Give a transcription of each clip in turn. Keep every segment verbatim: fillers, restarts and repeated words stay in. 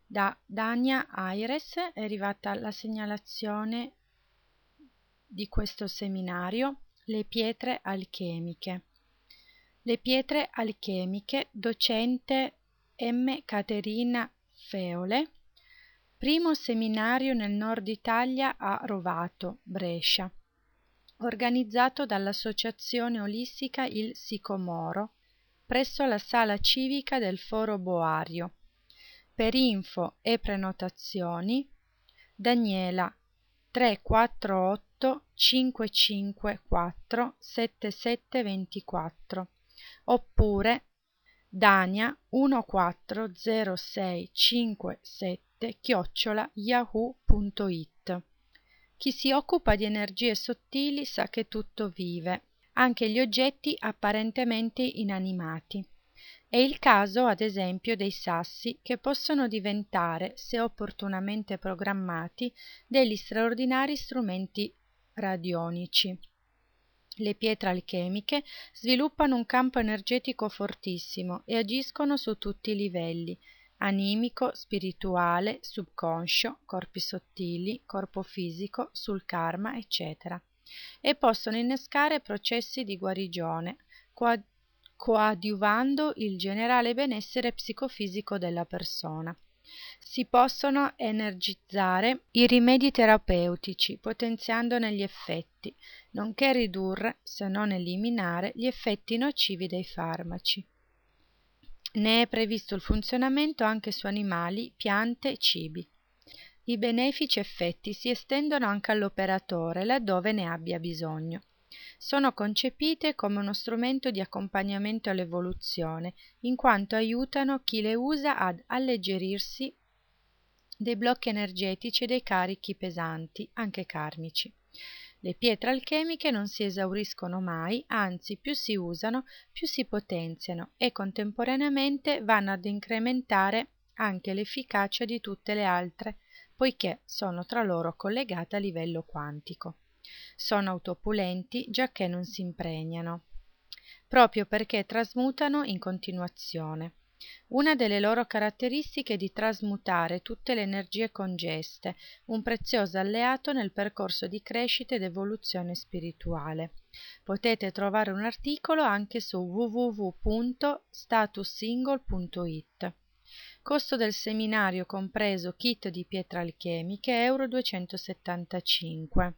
Da Dania Aires è arrivata la segnalazione di questo seminario, le pietre alchemiche. Le pietre alchemiche, docente M. Caterina Feole, primo seminario nel nord Italia a Rovato, Brescia, organizzato dall'associazione olistica Il Sicomoro, presso la sala civica del Foro Boario. Per info e prenotazioni, Daniela tre quattro otto cinque cinque quattro sette sette due quattro oppure Dania uno quattro zero sei cinque sette chiocciola yahoo punto it. Chi si occupa di energie sottili sa che tutto vive, anche gli oggetti apparentemente inanimati. È il caso, ad esempio, dei sassi, che possono diventare, se opportunamente programmati, degli straordinari strumenti radionici. Le pietre alchemiche sviluppano un campo energetico fortissimo e agiscono su tutti i livelli: animico, spirituale, subconscio, corpi sottili, corpo fisico, sul karma, eccetera, e possono innescare processi di guarigione, coad- coadiuvando il generale benessere psicofisico della persona. Si possono energizzare i rimedi terapeutici, potenziandone gli effetti, nonché ridurre, se non eliminare, gli effetti nocivi dei farmaci. Ne è previsto il funzionamento anche su animali, piante e cibi. I benefici effetti si estendono anche all'operatore laddove ne abbia bisogno. Sono concepite come uno strumento di accompagnamento all'evoluzione, in quanto aiutano chi le usa ad alleggerirsi dei blocchi energetici e dei carichi pesanti, anche karmici. Le pietre alchemiche non si esauriscono mai, anzi più si usano, più si potenziano e contemporaneamente vanno ad incrementare anche l'efficacia di tutte le altre, poiché sono tra loro collegate a livello quantico. Sono autopulenti giacché non si impregnano, proprio perché trasmutano in continuazione. Una delle loro caratteristiche è di trasmutare tutte le energie congeste, un prezioso alleato nel percorso di crescita ed evoluzione spirituale. Potete trovare un articolo anche su w w w punto status single punto it. Costo del seminario compreso kit di pietre alchemiche euro duecentosettantacinque.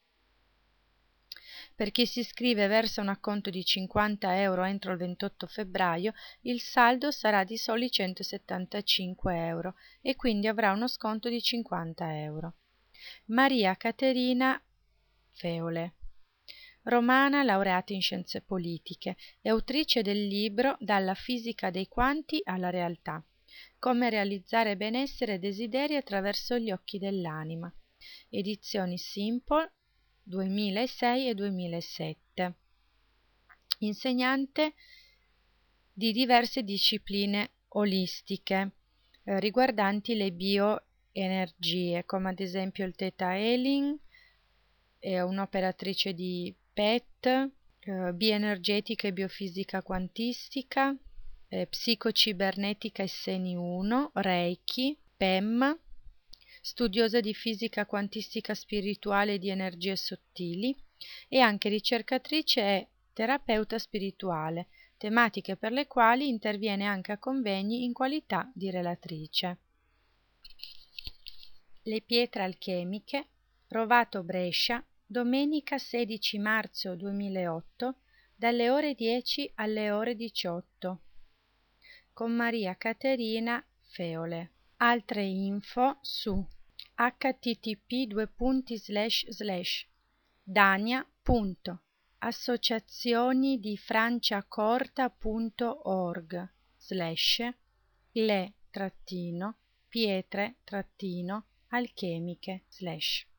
Per chi si iscrive verso un acconto di cinquanta euro entro il ventotto febbraio, il saldo sarà di soli centosettantacinque euro e quindi avrà uno sconto di cinquanta euro. Maria Caterina Feole, romana, laureata in scienze politiche e autrice del libro Dalla fisica dei quanti alla realtà. Come realizzare benessere e desideri attraverso gli occhi dell'anima. Edizioni Simple duemilasei e duemilasette. Insegnante di diverse discipline olistiche eh, riguardanti le bioenergie, come ad esempio il Theta Healing, è un'operatrice di P E T, eh, bioenergetica e biofisica quantistica, eh, psicocibernetica e Seni uno, Reiki, P E M, studiosa di fisica quantistica spirituale e di energie sottili, e anche ricercatrice e terapeuta spirituale, tematiche per le quali interviene anche a convegni in qualità di relatrice. Le pietre alchemiche, Rovato Brescia, domenica sedici marzo duemilaotto, dalle ore dieci alle ore diciotto, con Maria Caterina Feole. Altre info su h t t p due punti slash slash dania punto associazioni di franciacorta punto org slash le trattino pietre trattino alchemiche slash